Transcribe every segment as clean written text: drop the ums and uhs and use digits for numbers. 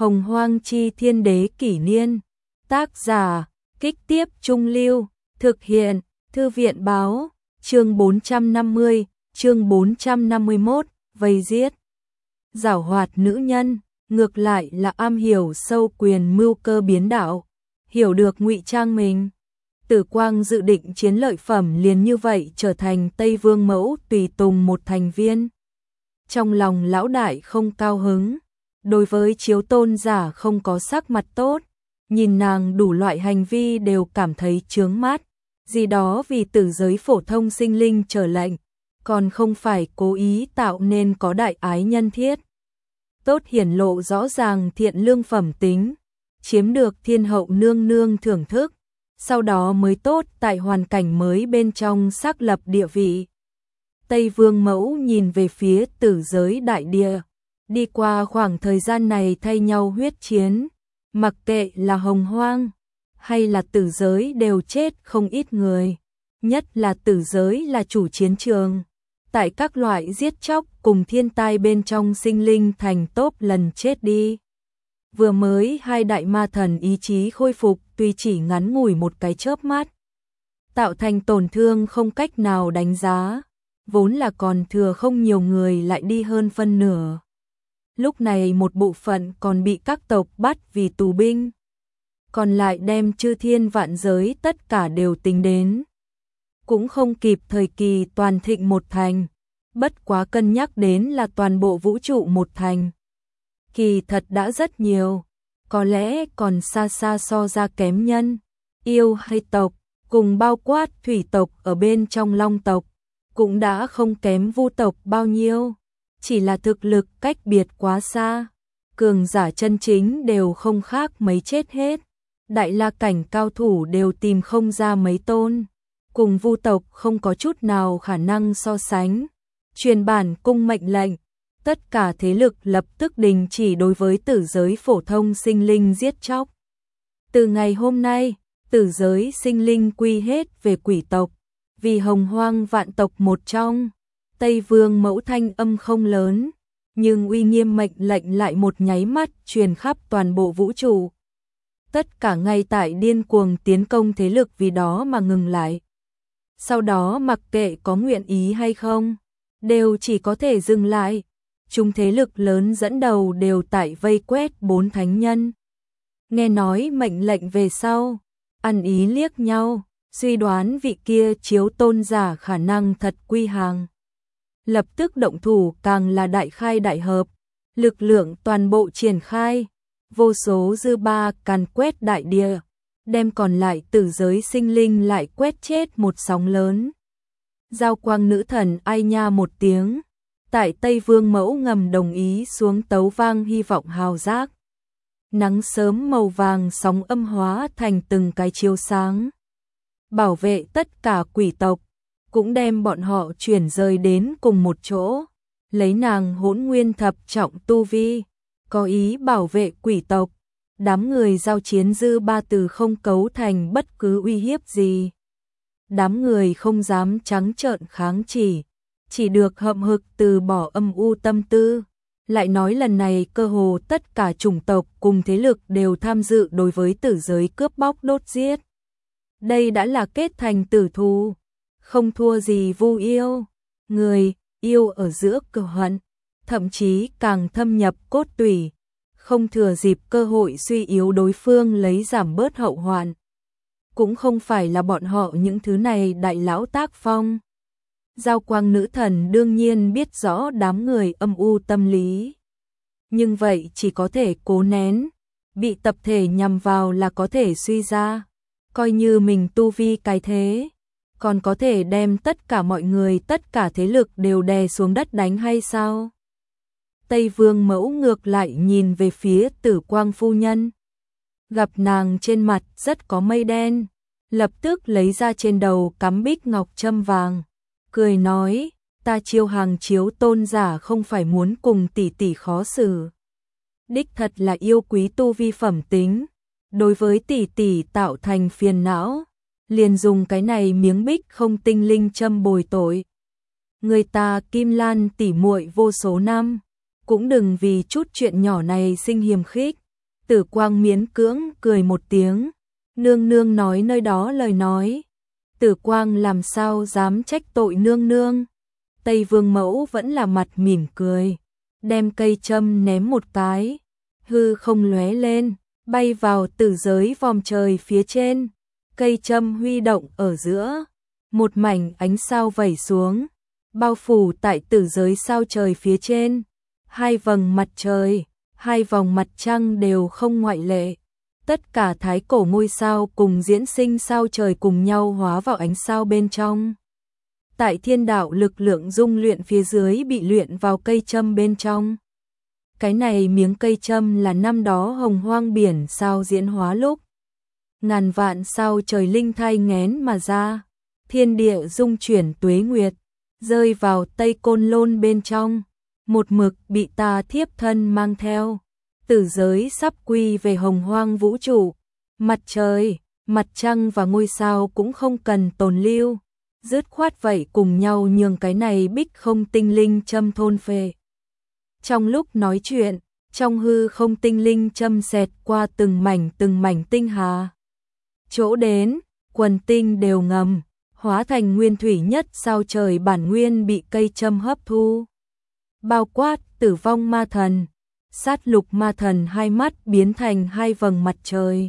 Hồng Hoang Chi Thiên Đế Kỷ Niên. Tác giả, Kích Tiếp Trung Lưu. Thực hiện, Thư viện Báo. Chương 450, chương 451, vây giết. Giảo hoạt nữ nhân, ngược lại là am hiểu sâu quyền mưu cơ biến đạo, hiểu được ngụy trang mình. Tử Quang dự định chiến lợi phẩm liền như vậy trở thành Tây Vương Mẫu tùy tùng một thành viên. Trong lòng lão đại không cao hứng, đối với Chiếu Tôn giả không có sắc mặt tốt, nhìn nàng đủ loại hành vi đều cảm thấy chướng mắt, gì đó vì tử giới phổ thông sinh linh trở lệnh, còn không phải cố ý tạo nên có đại ái nhân thiết. Tốt hiển lộ rõ ràng thiện lương phẩm tính, chiếm được thiên hậu nương nương thưởng thức, sau đó mới tốt tại hoàn cảnh mới bên trong xác lập địa vị. Tây Vương Mẫu nhìn về phía tử giới đại địa, đi qua khoảng thời gian này thay nhau huyết chiến, mặc kệ là Hồng Hoang hay là tử giới đều chết không ít người, nhất là tử giới là chủ chiến trường. Tại các loại giết chóc cùng thiên tai bên trong sinh linh thành tốp lần chết đi. Vừa mới hai đại ma thần ý chí khôi phục tuy chỉ ngắn ngủi một cái chớp mắt, tạo thành tổn thương không cách nào đánh giá, vốn là còn thừa không nhiều người lại đi hơn phân nửa. Lúc này một bộ phận còn bị các tộc bắt vì tù binh, còn lại đem chư thiên vạn giới tất cả đều tính đến. Cũng không kịp thời kỳ toàn thịnh một thành, bất quá cân nhắc đến là toàn bộ vũ trụ một thành. Kỳ thật đã rất nhiều, có lẽ còn xa xa so ra kém nhân, yêu hay tộc, cùng bao quát thủy tộc ở bên trong long tộc, cũng đã không kém vu tộc bao nhiêu, chỉ là thực lực cách biệt quá xa, cường giả chân chính đều không khác mấy chết hết, đại la cảnh cao thủ đều tìm không ra mấy tôn, cùng vu tộc không có chút nào khả năng so sánh. Truyền bản cung mệnh lệnh, tất cả thế lực lập tức đình chỉ đối với tử giới phổ thông sinh linh giết chóc. Từ ngày hôm nay, tử giới sinh linh quy hết về quỷ tộc, vì Hồng Hoang vạn tộc một trong. Tây Vương Mẫu thanh âm không lớn, nhưng uy nghiêm mệnh lệnh lại một nháy mắt truyền khắp toàn bộ vũ trụ. Tất cả ngay tại điên cuồng tiến công thế lực vì đó mà ngừng lại. Sau đó mặc kệ có nguyện ý hay không, đều chỉ có thể dừng lại. Chúng thế lực lớn dẫn đầu đều tại vây quét 4 thánh nhân. Nghe nói mệnh lệnh về sau, ăn ý liếc nhau, suy đoán vị kia Chiếu Tôn giả khả năng thật quy hàng. Lập tức động thủ càng là đại khai đại hợp, lực lượng toàn bộ triển khai, vô số dư ba càn quét đại địa, đem còn lại tử giới sinh linh lại quét chết một sóng lớn. Giao Quang nữ thần ai nha một tiếng, tại Tây Vương Mẫu ngầm đồng ý xuống tấu vang hy vọng hào giác. Nắng sớm màu vàng sóng âm hóa thành từng cái chiếu sáng, bảo vệ tất cả quỷ tộc, cũng đem bọn họ chuyển rời đến cùng một chỗ, lấy nàng Hỗn Nguyên thập trọng tu vi, có ý bảo vệ quỷ tộc. Đám người giao chiến dư ba từ không cấu thành bất cứ uy hiếp gì. Đám người không dám trắng trợn kháng chỉ được hậm hực từ bỏ âm u tâm tư. Lại nói lần này cơ hồ tất cả chủng tộc cùng thế lực đều tham dự đối với tử giới cướp bóc đốt giết. Đây đã là kết thành tử thù, không thua gì vu yêu, người yêu ở giữa cừu hận, thậm chí càng thâm nhập cốt tủy, không thừa dịp cơ hội suy yếu đối phương lấy giảm bớt hậu hoạn. Cũng không phải là bọn họ những thứ này đại lão tác phong. Giao Quang nữ thần đương nhiên biết rõ đám người âm u tâm lý. Nhưng vậy chỉ có thể cố nén, bị tập thể nhằm vào là có thể suy ra. Coi như mình tu vi cái thế, còn có thể đem tất cả mọi người tất cả thế lực đều đè xuống đất đánh hay sao? Tây Vương Mẫu ngược lại nhìn về phía Tử Quang phu nhân. Gặp nàng trên mặt rất có mây đen, lập tức lấy ra trên đầu cắm bích ngọc châm vàng, cười nói, ta Chiêu Hàng Chiếu Tôn giả không phải muốn cùng tỷ tỷ khó xử. Đích thật là yêu quý tu vi phẩm tính, đối với tỷ tỷ tạo thành phiền não, liền dùng cái này miếng bích không tinh linh châm bồi tội. Người ta Kim Lan tỷ muội vô số năm, cũng đừng vì chút chuyện nhỏ này sinh hiềm khích, Tử Quang miễn cưỡng cười một tiếng, nương nương nói nơi đó lời nói. Tử Quang làm sao dám trách tội nương nương. Tây Vương Mẫu vẫn là mặt mỉm cười, đem cây châm ném một cái, hư không lóe lên, bay vào tử giới vòm trời phía trên. Cây châm huy động ở giữa, một mảnh ánh sao vẩy xuống, bao phủ tại tử giới sao trời phía trên. Hai vầng mặt trời, hai vòng mặt trăng đều không ngoại lệ. Tất cả thái cổ ngôi sao cùng diễn sinh sao trời cùng nhau hóa vào ánh sao bên trong. Tại thiên đạo lực lượng dung luyện phía dưới bị luyện vào cây châm bên trong. Cái này miếng cây châm là năm đó hồng hoang biển sao diễn hóa lúc. Ngàn vạn sao trời linh thai nghén mà ra. Thiên địa dung chuyển tuế nguyệt, rơi vào Tây Côn Lôn bên trong. Một mực bị ta thiếp thân mang theo. Tử giới sắp quy về hồng hoang vũ trụ. Mặt trời, mặt trăng và ngôi sao cũng không cần tồn lưu. Dứt khoát vậy cùng nhau nhường cái này bích không tinh linh châm thôn phệ. Trong lúc nói chuyện, trong hư không tinh linh châm xẹt qua từng mảnh tinh hà. Chỗ đến, quần tinh đều ngầm, hóa thành nguyên thủy nhất sao trời bản nguyên bị cây châm hấp thu. Bao quát tử vong ma thần, sát lục ma thần hai mắt biến thành hai vầng mặt trời.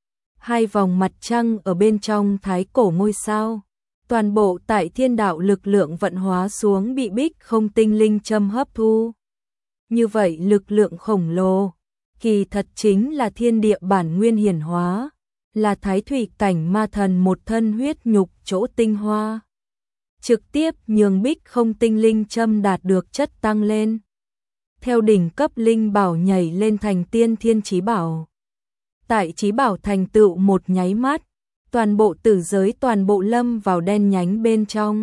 Hai vòng mặt trăng ở bên trong thái cổ ngôi sao. Toàn bộ tại thiên đạo lực lượng vận hóa xuống bị bích không tinh linh châm hấp thu. Như vậy lực lượng khổng lồ, kỳ thật chính là thiên địa bản nguyên hiển hóa, là thái thủy cảnh ma thần một thân huyết nhục chỗ tinh hoa. Trực tiếp nhường bích không tinh linh châm đạt được chất tăng lên. Theo đỉnh cấp linh bảo nhảy lên thành tiên thiên chí bảo. Tại chí bảo thành tựu một nháy mắt, toàn bộ tử giới toàn bộ lâm vào đen nhánh bên trong.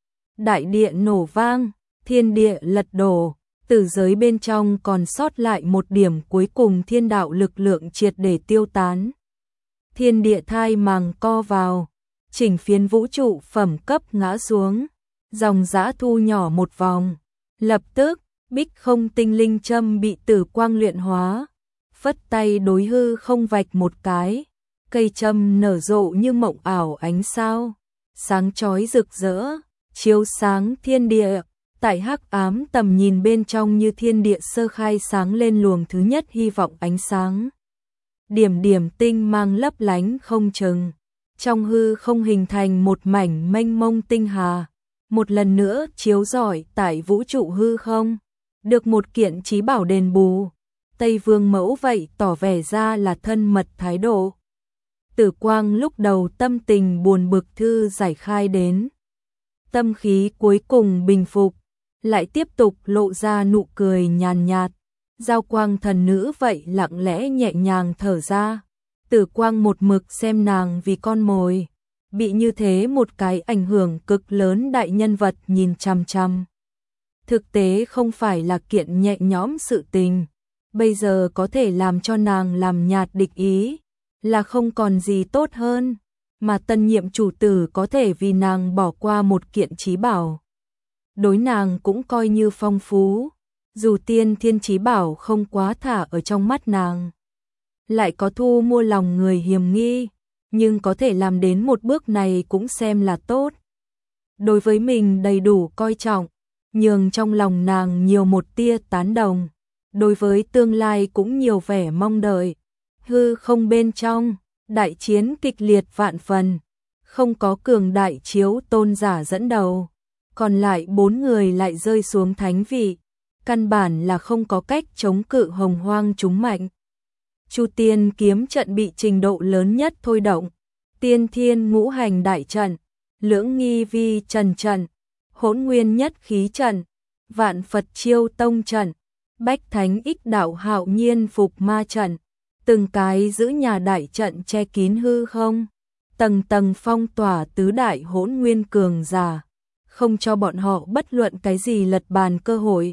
Đại địa nổ vang, thiên địa lật đổ, tử giới bên trong còn sót lại một điểm cuối cùng thiên đạo lực lượng triệt để tiêu tán. Thiên địa thai màng co vào, chỉnh phiến vũ trụ phẩm cấp ngã xuống, dòng dã thu nhỏ một vòng. Lập tức, bích không tinh linh châm bị Tử Quang luyện hóa, phất tay đối hư không vạch một cái. Cây châm nở rộ như mộng ảo ánh sao, sáng chói rực rỡ, chiếu sáng thiên địa. Tại hắc ám tầm nhìn bên trong như thiên địa sơ khai sáng lên luồng thứ nhất hy vọng ánh sáng. Điểm điểm tinh mang lấp lánh không chừng, trong hư không hình thành một mảnh mênh mông tinh hà, một lần nữa chiếu rọi tại vũ trụ hư không, được một kiện chí bảo đền bù. Tây Vương Mẫu vậy tỏ vẻ ra là thân mật thái độ. Tử Quang lúc đầu tâm tình buồn bực thư giải khai đến. Tâm khí cuối cùng bình phục, lại tiếp tục lộ ra nụ cười nhàn nhạt. Giao Quang thần nữ vậy lặng lẽ nhẹ nhàng thở ra. Tử Quang một mực xem nàng vì con mồi, bị như thế một cái ảnh hưởng cực lớn đại nhân vật nhìn chằm chằm. Thực tế không phải là kiện nhẹ nhõm sự tình, bây giờ có thể làm cho nàng làm nhạt địch ý, là không còn gì tốt hơn, mà tân nhiệm chủ tử có thể vì nàng bỏ qua một kiện chí bảo. Đối nàng cũng coi như phong phú, dù tiên thiên chí bảo không quá thả ở trong mắt nàng. Lại có thu mua lòng người hiềm nghi, nhưng có thể làm đến một bước này cũng xem là tốt. Đối với mình đầy đủ coi trọng, nhường trong lòng nàng nhiều một tia tán đồng, đối với tương lai cũng nhiều vẻ mong đợi. Hư không bên trong, đại chiến kịch liệt vạn phần, không có cường đại chiếu tôn giả dẫn đầu, còn lại 4 người lại rơi xuống thánh vị, căn bản là không có cách chống cự hồng hoang chúng mạnh. Chu Tiên kiếm trận bị trình độ lớn nhất thôi động, Tiên Thiên ngũ hành đại trận, Lưỡng nghi vi trần trận, Hỗn nguyên nhất khí trận, Vạn Phật chiêu tông trận, Bách thánh ích đạo hạo nhiên phục ma trận, từng cái giữ nhà đại trận che kín hư không, tầng tầng phong tỏa tứ đại hỗn nguyên cường giả, không cho bọn họ bất luận cái gì lật bàn cơ hội.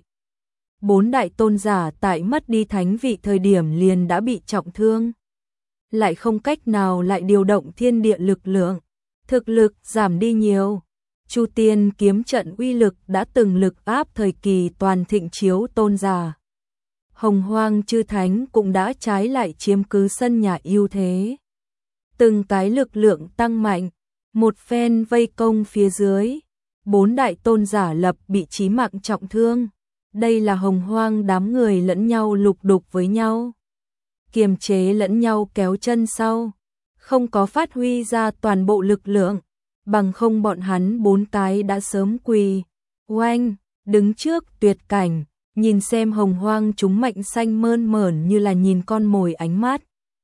4 đại tôn giả tại mất đi thánh vị thời điểm liền đã bị trọng thương, lại không cách nào lại điều động thiên địa lực lượng, thực lực giảm đi nhiều. Chu Tiên kiếm trận uy lực đã từng lực áp thời kỳ toàn thịnh chiếu tôn giả. Hồng Hoang chư thánh cũng đã trái lại chiếm cứ sân nhà ưu thế. Từng cái lực lượng tăng mạnh, một phen vây công phía dưới, 4 đại tôn giả lập bị chí mạng trọng thương. Đây là Hồng Hoang đám người lẫn nhau lục đục với nhau, kiềm chế lẫn nhau kéo chân sau, không có phát huy ra toàn bộ lực lượng, bằng không bọn hắn 4 cái đã sớm quỳ oanh, đứng trước tuyệt cảnh, nhìn xem Hồng Hoang chúng mạnh xanh mơn mởn như là nhìn con mồi ánh mắt.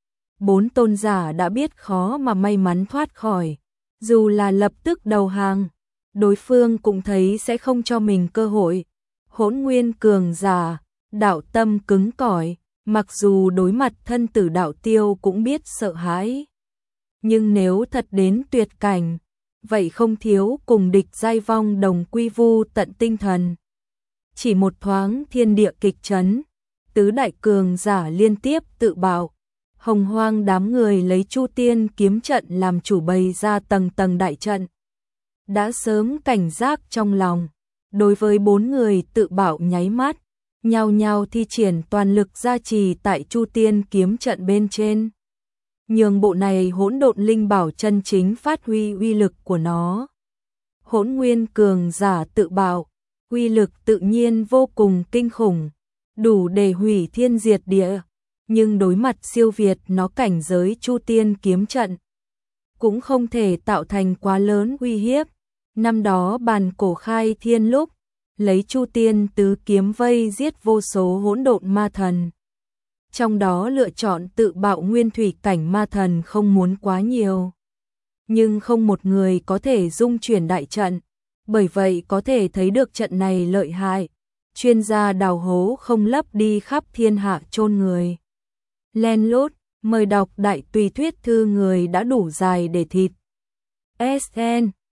4 tôn giả đã biết khó mà may mắn thoát khỏi, dù là lập tức đầu hàng, đối phương cũng thấy sẽ không cho mình cơ hội. Hỗn Nguyên cường giả, đạo tâm cứng cỏi, mặc dù đối mặt thân tử đạo tiêu cũng biết sợ hãi. Nhưng nếu thật đến tuyệt cảnh, vậy không thiếu cùng địch giai vong đồng quy vu tận tinh thần. Chỉ một thoáng thiên địa kịch chấn, tứ đại cường giả liên tiếp tự bạo. Hồng Hoang đám người lấy Chu Tiên kiếm trận làm chủ bày ra tầng tầng đại trận. Đã sớm cảnh giác trong lòng, đối với 4 người tự bạo nháy mắt, nhao nhao thi triển toàn lực gia trì tại Chu Tiên kiếm trận bên trên. Nhường bộ này hỗn độn linh bảo chân chính phát huy uy lực của nó. Hỗn Nguyên cường giả tự bạo, uy lực tự nhiên vô cùng kinh khủng, đủ để hủy thiên diệt địa, nhưng đối mặt siêu việt nó cảnh giới Chu Tiên kiếm trận, cũng không thể tạo thành quá lớn uy hiếp. Năm đó bàn cổ khai thiên lúc, lấy Chu Tiên tứ kiếm vây giết vô số hỗn độn ma thần. Trong đó lựa chọn tự bạo nguyên thủy cảnh ma thần không muốn quá nhiều. Nhưng không một người có thể dung chuyển đại trận, bởi vậy có thể thấy được trận này lợi hại. Chuyên gia đào hố không lấp đi khắp thiên hạ chôn người. Len lút, mời đọc đại tùy thuyết thư người đã đủ dài để thịt. SN